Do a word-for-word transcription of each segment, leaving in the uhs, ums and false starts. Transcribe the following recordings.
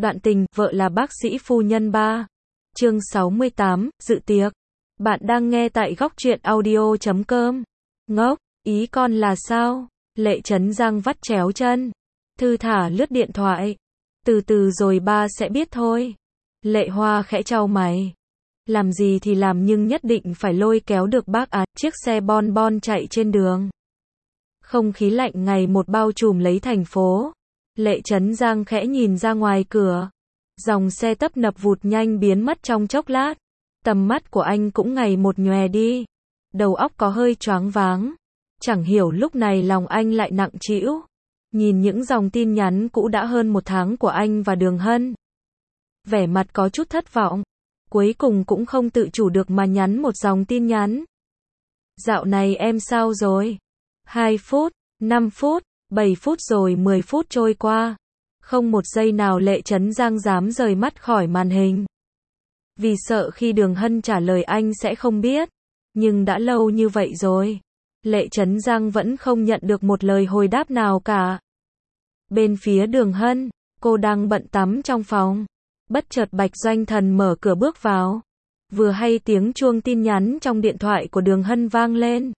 Đoạn tình, vợ là bác sĩ phu nhân ba. Chương sáu mươi tám, dự tiệc. Bạn đang nghe tại góc truyện audio chấm com. Ngốc, ý con là sao? Lệ Chấn Giang vắt chéo chân. Thư thả lướt điện thoại. Từ từ rồi ba sẽ biết thôi. Lệ Hoa khẽ chau mày. Làm gì thì làm nhưng nhất định phải lôi kéo được bác á. Chiếc xe bon bon chạy trên đường. Không khí lạnh ngày một bao trùm lấy thành phố. Lệ Chấn Giang khẽ nhìn ra ngoài cửa. Dòng xe tấp nập vụt nhanh biến mất trong chốc lát. Tầm mắt của anh cũng ngày một nhòe đi. Đầu óc có hơi choáng váng. Chẳng hiểu lúc này lòng anh lại nặng trĩu. Nhìn những dòng tin nhắn cũ đã hơn một tháng của anh và Đường Hân. Vẻ mặt có chút thất vọng. Cuối cùng cũng không tự chủ được mà nhắn một dòng tin nhắn. Dạo này em sao rồi? hai phút, năm phút, bảy phút rồi mười phút trôi qua. Không một giây nào Lệ Chấn Giang dám rời mắt khỏi màn hình. Vì sợ khi Đường Hân trả lời anh sẽ không biết. Nhưng đã lâu như vậy rồi. Lệ Chấn Giang vẫn không nhận được một lời hồi đáp nào cả. Bên phía Đường Hân, cô đang bận tắm trong phòng. Bất chợt Bạch Doanh Thần mở cửa bước vào. Vừa hay tiếng chuông tin nhắn trong điện thoại của Đường Hân vang lên.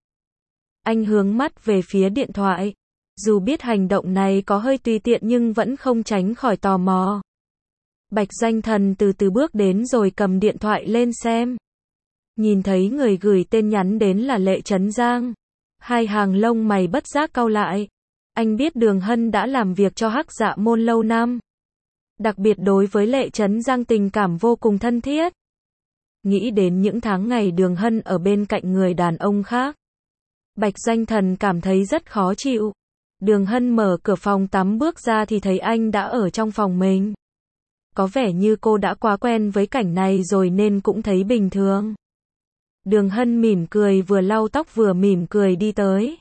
Anh hướng mắt về phía điện thoại. Dù biết hành động này có hơi tùy tiện nhưng vẫn không tránh khỏi tò mò. Bạch Doanh Thần từ từ bước đến rồi cầm điện thoại lên xem. Nhìn thấy người gửi tên nhắn đến là Lệ Chấn Giang. Hai hàng lông mày bất giác cau lại. Anh biết Đường Hân đã làm việc cho Hắc Dạ Môn lâu năm. Đặc biệt đối với Lệ Chấn Giang tình cảm vô cùng thân thiết. Nghĩ đến những tháng ngày Đường Hân ở bên cạnh người đàn ông khác. Bạch Doanh Thần cảm thấy rất khó chịu. Đường Hân mở cửa phòng tắm bước ra thì thấy anh đã ở trong phòng mình. Có vẻ như cô đã quá quen với cảnh này rồi nên cũng thấy bình thường. Đường Hân mỉm cười vừa lau tóc vừa mỉm cười đi tới.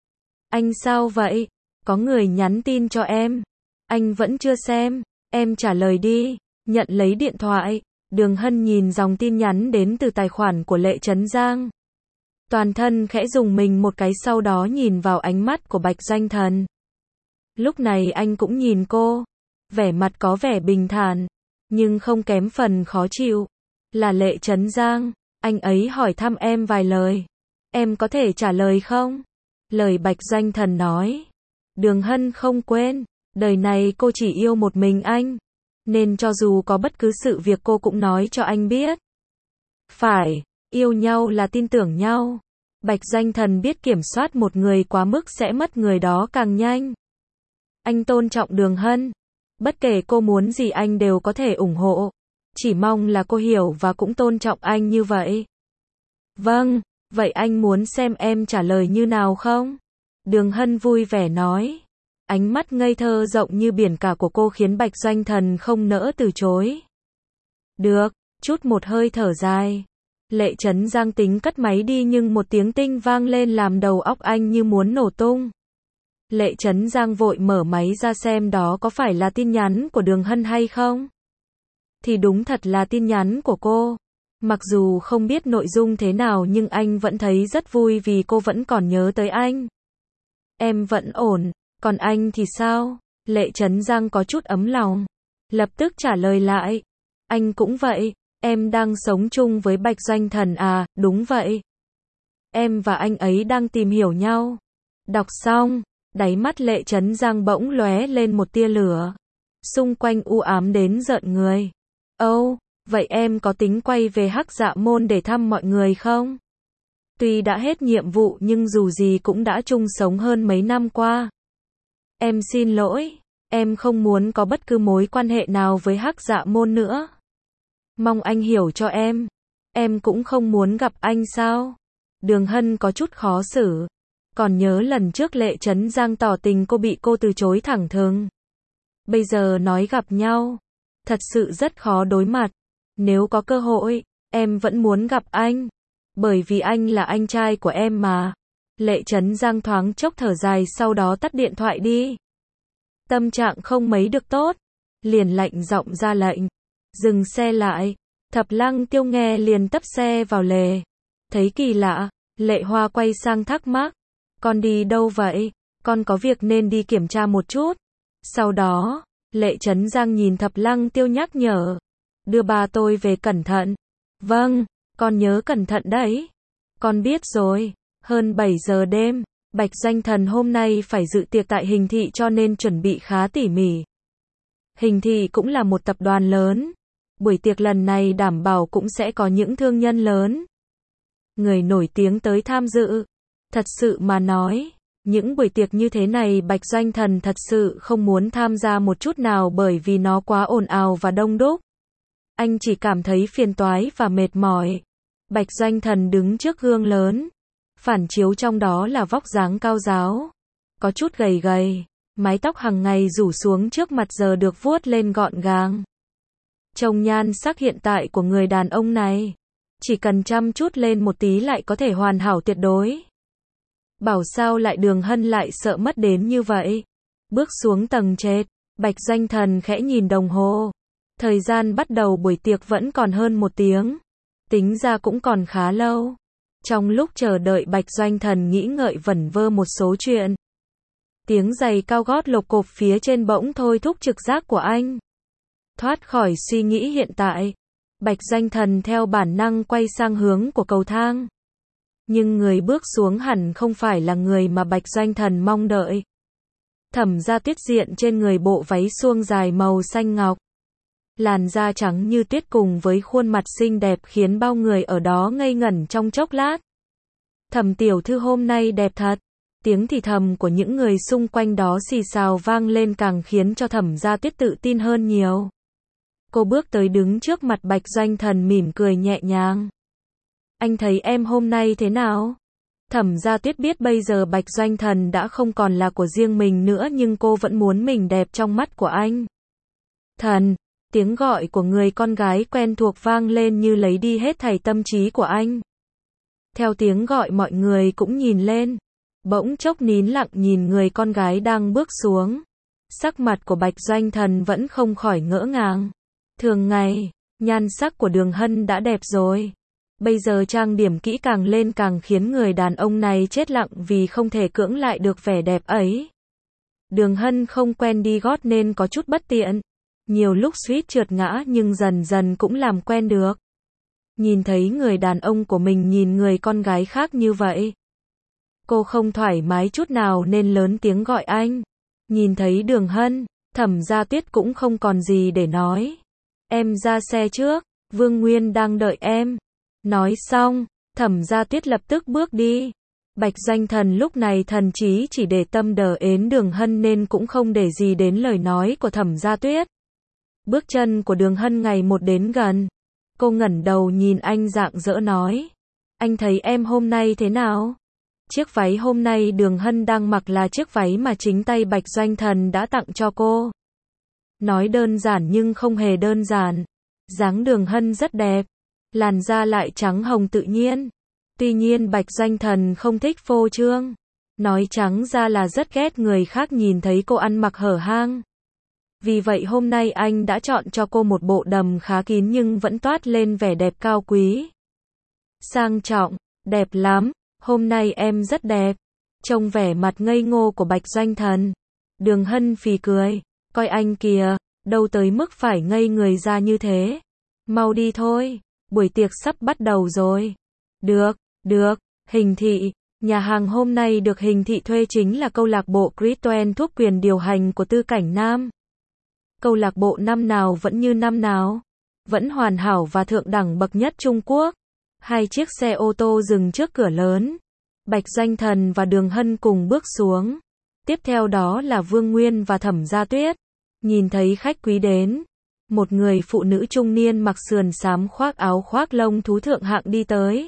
Anh sao vậy? Có người nhắn tin cho em. Anh vẫn chưa xem. Em trả lời đi. Nhận lấy điện thoại. Đường Hân nhìn dòng tin nhắn đến từ tài khoản của Lệ Chấn Giang. Toàn thân khẽ rùng mình một cái sau đó nhìn vào ánh mắt của Bạch Doanh Thần. Lúc này anh cũng nhìn cô. Vẻ mặt có vẻ bình thản. Nhưng không kém phần khó chịu. Là Lệ Chấn Giang. Anh ấy hỏi thăm em vài lời. Em có thể trả lời không? Lời Bạch Doanh Thần nói. Đường Hân không quên. Đời này cô chỉ yêu một mình anh. Nên cho dù có bất cứ sự việc cô cũng nói cho anh biết. Phải. Yêu nhau là tin tưởng nhau. Bạch Doanh Thần biết kiểm soát một người quá mức sẽ mất người đó càng nhanh. Anh tôn trọng Đường Hân. Bất kể cô muốn gì anh đều có thể ủng hộ. Chỉ mong là cô hiểu và cũng tôn trọng anh như vậy. Vâng, vậy anh muốn xem em trả lời như nào không? Đường Hân vui vẻ nói. Ánh mắt ngây thơ rộng như biển cả của cô khiến Bạch Doanh Thần không nỡ từ chối. Được, chút một hơi thở dài. Lệ Chấn Giang tính cất máy đi nhưng một tiếng tinh vang lên làm đầu óc anh như muốn nổ tung. Lệ Chấn Giang vội mở máy ra xem đó có phải là tin nhắn của Đường Hân hay không. Thì đúng thật là tin nhắn của cô. Mặc dù không biết nội dung thế nào nhưng anh vẫn thấy rất vui vì cô vẫn còn nhớ tới anh. Em vẫn ổn, còn anh thì sao? Lệ Chấn Giang có chút ấm lòng. Lập tức trả lời lại. Anh cũng vậy. Em đang sống chung với Bạch Doanh Thần à? Đúng vậy. Em và anh ấy đang tìm hiểu nhau. Đọc xong, đáy mắt Lệ Chấn Giang bỗng lóe lên một tia lửa. Xung quanh u ám đến rợn người. Âu, oh, vậy em có tính quay về Hắc Dạ Môn để thăm mọi người không? Tuy đã hết nhiệm vụ nhưng dù gì cũng đã chung sống hơn mấy năm qua. Em xin lỗi, em không muốn có bất cứ mối quan hệ nào với Hắc Dạ Môn nữa. Mong anh hiểu cho em. Em cũng không muốn gặp anh sao? Đường Hân có chút khó xử. Còn nhớ lần trước Lệ Chấn Giang tỏ tình cô bị cô từ chối thẳng thừng. Bây giờ nói gặp nhau. Thật sự rất khó đối mặt. Nếu có cơ hội, em vẫn muốn gặp anh. Bởi vì anh là anh trai của em mà. Lệ Chấn Giang thoáng chốc thở dài sau đó tắt điện thoại đi. Tâm trạng không mấy được tốt. Liền lạnh giọng ra lệnh. Dừng xe lại. Thập Lăng Tiêu nghe liền tấp xe vào lề. Thấy kỳ lạ, Lệ Hoa quay sang thắc mắc. Con đi đâu vậy? Con có việc nên đi kiểm tra một chút. Sau đó, Lệ Chấn Giang nhìn Thập Lăng Tiêu nhắc nhở. Đưa ba tôi về cẩn thận. Vâng, con nhớ cẩn thận đấy. Con biết rồi. Hơn bảy giờ đêm, Bạch Doanh Thần hôm nay phải dự tiệc tại Hình Thị cho nên chuẩn bị khá tỉ mỉ. Hình Thị cũng là một tập đoàn lớn. Buổi tiệc lần này đảm bảo cũng sẽ có những thương nhân lớn, người nổi tiếng tới tham dự. Thật sự mà nói, những buổi tiệc như thế này Bạch Doanh Thần thật sự không muốn tham gia một chút nào bởi vì nó quá ồn ào và đông đúc. Anh chỉ cảm thấy phiền toái và mệt mỏi. Bạch Doanh Thần đứng trước gương lớn. Phản chiếu trong đó là vóc dáng cao ráo. Có chút gầy gầy. Mái tóc hàng ngày rủ xuống trước mặt giờ được vuốt lên gọn gàng. Trông nhan sắc hiện tại của người đàn ông này. Chỉ cần chăm chút lên một tí lại có thể hoàn hảo tuyệt đối. Bảo sao lại Đường Hân lại sợ mất đến như vậy. Bước xuống tầng trệt. Bạch Doanh Thần khẽ nhìn đồng hồ. Thời gian bắt đầu buổi tiệc vẫn còn hơn một tiếng. Tính ra cũng còn khá lâu. Trong lúc chờ đợi Bạch Doanh Thần nghĩ ngợi vẩn vơ một số chuyện. Tiếng giày cao gót lộp cộp phía trên bỗng thôi thúc trực giác của anh. Thoát khỏi suy nghĩ hiện tại, Bạch Doanh Thần theo bản năng quay sang hướng của cầu thang. Nhưng người bước xuống hẳn không phải là người mà Bạch Doanh Thần mong đợi. Thẩm Gia Tuyết diện trên người bộ váy suông dài màu xanh ngọc. Làn da trắng như tuyết cùng với khuôn mặt xinh đẹp khiến bao người ở đó ngây ngẩn trong chốc lát. Thẩm tiểu thư hôm nay đẹp thật. Tiếng thì thầm của những người xung quanh đó xì xào vang lên càng khiến cho Thẩm Gia Tuyết tự tin hơn nhiều. Cô bước tới đứng trước mặt Bạch Doanh Thần mỉm cười nhẹ nhàng. Anh thấy em hôm nay thế nào? Thẩm Gia Tuyết biết bây giờ Bạch Doanh Thần đã không còn là của riêng mình nữa nhưng cô vẫn muốn mình đẹp trong mắt của anh. Thần, tiếng gọi của người con gái quen thuộc vang lên như lấy đi hết thảy tâm trí của anh. Theo tiếng gọi mọi người cũng nhìn lên. Bỗng chốc nín lặng nhìn người con gái đang bước xuống. Sắc mặt của Bạch Doanh Thần vẫn không khỏi ngỡ ngàng. Thường ngày, nhan sắc của Đường Hân đã đẹp rồi. Bây giờ trang điểm kỹ càng lên càng khiến người đàn ông này chết lặng vì không thể cưỡng lại được vẻ đẹp ấy. Đường Hân không quen đi gót nên có chút bất tiện. Nhiều lúc suýt trượt ngã nhưng dần dần cũng làm quen được. Nhìn thấy người đàn ông của mình nhìn người con gái khác như vậy. Cô không thoải mái chút nào nên lớn tiếng gọi anh. Nhìn thấy Đường Hân, Thẩm Gia Tuyết cũng không còn gì để nói. Em ra xe trước, Vương Nguyên đang đợi em. Nói xong, Thẩm Gia Tuyết lập tức bước đi. Bạch Doanh Thần lúc này thần trí chỉ để tâm đờ ến Đường Hân nên cũng không để gì đến lời nói của Thẩm Gia Tuyết. Bước chân của Đường Hân ngày một đến gần. Cô ngẩng đầu nhìn anh rạng rỡ nói. Anh thấy em hôm nay thế nào? Chiếc váy hôm nay Đường Hân đang mặc là chiếc váy mà chính tay Bạch Doanh Thần đã tặng cho cô. Nói đơn giản nhưng không hề đơn giản. Dáng Đường Hân rất đẹp. Làn da lại trắng hồng tự nhiên. Tuy nhiên Bạch Doanh Thần không thích phô trương. Nói trắng ra là rất ghét người khác nhìn thấy cô ăn mặc hở hang. Vì vậy hôm nay anh đã chọn cho cô một bộ đầm khá kín nhưng vẫn toát lên vẻ đẹp cao quý. Sang trọng, đẹp lắm, hôm nay em rất đẹp. Trông vẻ mặt ngây ngô của Bạch Doanh Thần. Đường Hân phì cười, coi anh kìa, đâu tới mức phải ngây người ra như thế. Mau đi thôi, buổi tiệc sắp bắt đầu rồi. Được, được, Hình Thị, nhà hàng hôm nay được Hình Thị thuê chính là câu lạc bộ Crystal thuộc quyền điều hành của Tư Cảnh Nam. Câu lạc bộ năm nào vẫn như năm nào, vẫn hoàn hảo và thượng đẳng bậc nhất Trung Quốc. Hai chiếc xe ô tô dừng trước cửa lớn. Bạch Doanh Thần và Đường Hân cùng bước xuống. Tiếp theo đó là Vương Nguyên và Thẩm Gia Tuyết. Nhìn thấy khách quý đến, một người phụ nữ trung niên mặc sườn xám khoác áo khoác lông thú thượng hạng đi tới.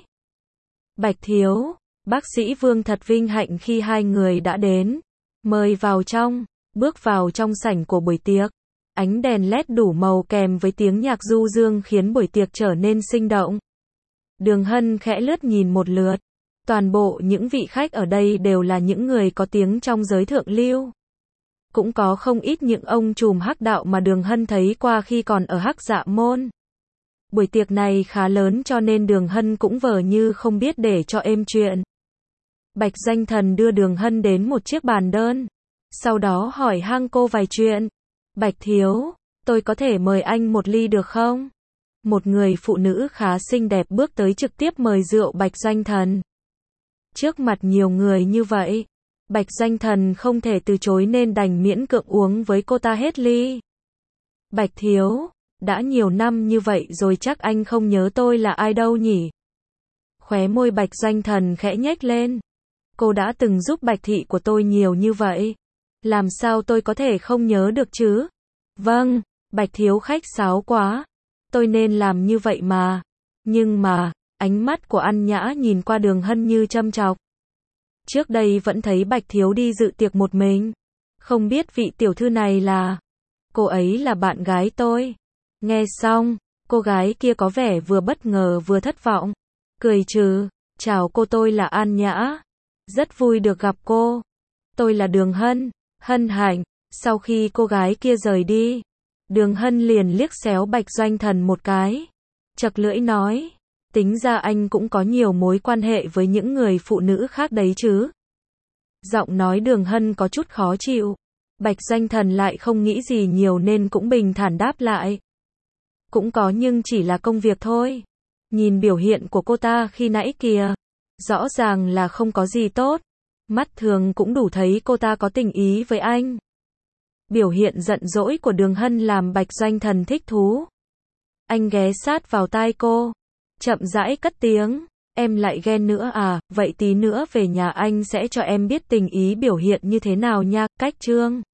Bạch thiếu, bác sĩ Vương thật vinh hạnh khi hai người đã đến. Mời vào trong. Bước vào trong sảnh của buổi tiệc. Ánh đèn led đủ màu kèm với tiếng nhạc du dương khiến buổi tiệc trở nên sinh động. Đường Hân khẽ lướt nhìn một lượt. Toàn bộ những vị khách ở đây đều là những người có tiếng trong giới thượng lưu. Cũng có không ít những ông trùm hắc đạo mà Đường Hân thấy qua khi còn ở Hắc Dạ Môn. Buổi tiệc này khá lớn cho nên Đường Hân cũng vờ như không biết để cho êm chuyện. Bạch Doanh Thần đưa Đường Hân đến một chiếc bàn đơn. Sau đó hỏi han cô vài chuyện. Bạch thiếu, tôi có thể mời anh một ly được không? Một người phụ nữ khá xinh đẹp bước tới trực tiếp mời rượu Bạch Doanh Thần. Trước mặt nhiều người như vậy, Bạch Doanh Thần không thể từ chối nên đành miễn cưỡng uống với cô ta hết ly. Bạch thiếu, đã nhiều năm như vậy rồi chắc anh không nhớ tôi là ai đâu nhỉ? Khóe môi Bạch Doanh Thần khẽ nhếch lên. Cô đã từng giúp Bạch thị của tôi nhiều như vậy. Làm sao tôi có thể không nhớ được chứ? Vâng, Bạch thiếu khách sáo quá. Tôi nên làm như vậy mà. Nhưng mà, ánh mắt của An Nhã nhìn qua Đường Hân như châm chọc. Trước đây vẫn thấy Bạch thiếu đi dự tiệc một mình. Không biết vị tiểu thư này là... Cô ấy là bạn gái tôi. Nghe xong, cô gái kia có vẻ vừa bất ngờ vừa thất vọng. Cười trừ, chào cô, tôi là An Nhã. Rất vui được gặp cô. Tôi là Đường Hân. Hân hạnh. Sau khi cô gái kia rời đi, Đường Hân liền liếc xéo Bạch Doanh Thần một cái. Chật lưỡi nói, tính ra anh cũng có nhiều mối quan hệ với những người phụ nữ khác đấy chứ. Giọng nói Đường Hân có chút khó chịu. Bạch Doanh Thần lại không nghĩ gì nhiều nên cũng bình thản đáp lại. Cũng có nhưng chỉ là công việc thôi. Nhìn biểu hiện của cô ta khi nãy kìa, rõ ràng là không có gì tốt. Mắt thường cũng đủ thấy cô ta có tình ý với anh. Biểu hiện giận dỗi của Đường Hân làm Bạch Doanh Thần thích thú. Anh ghé sát vào tai cô, chậm rãi cất tiếng, em lại ghen nữa à, vậy tí nữa về nhà anh sẽ cho em biết tình ý biểu hiện như thế nào nha. Cách chương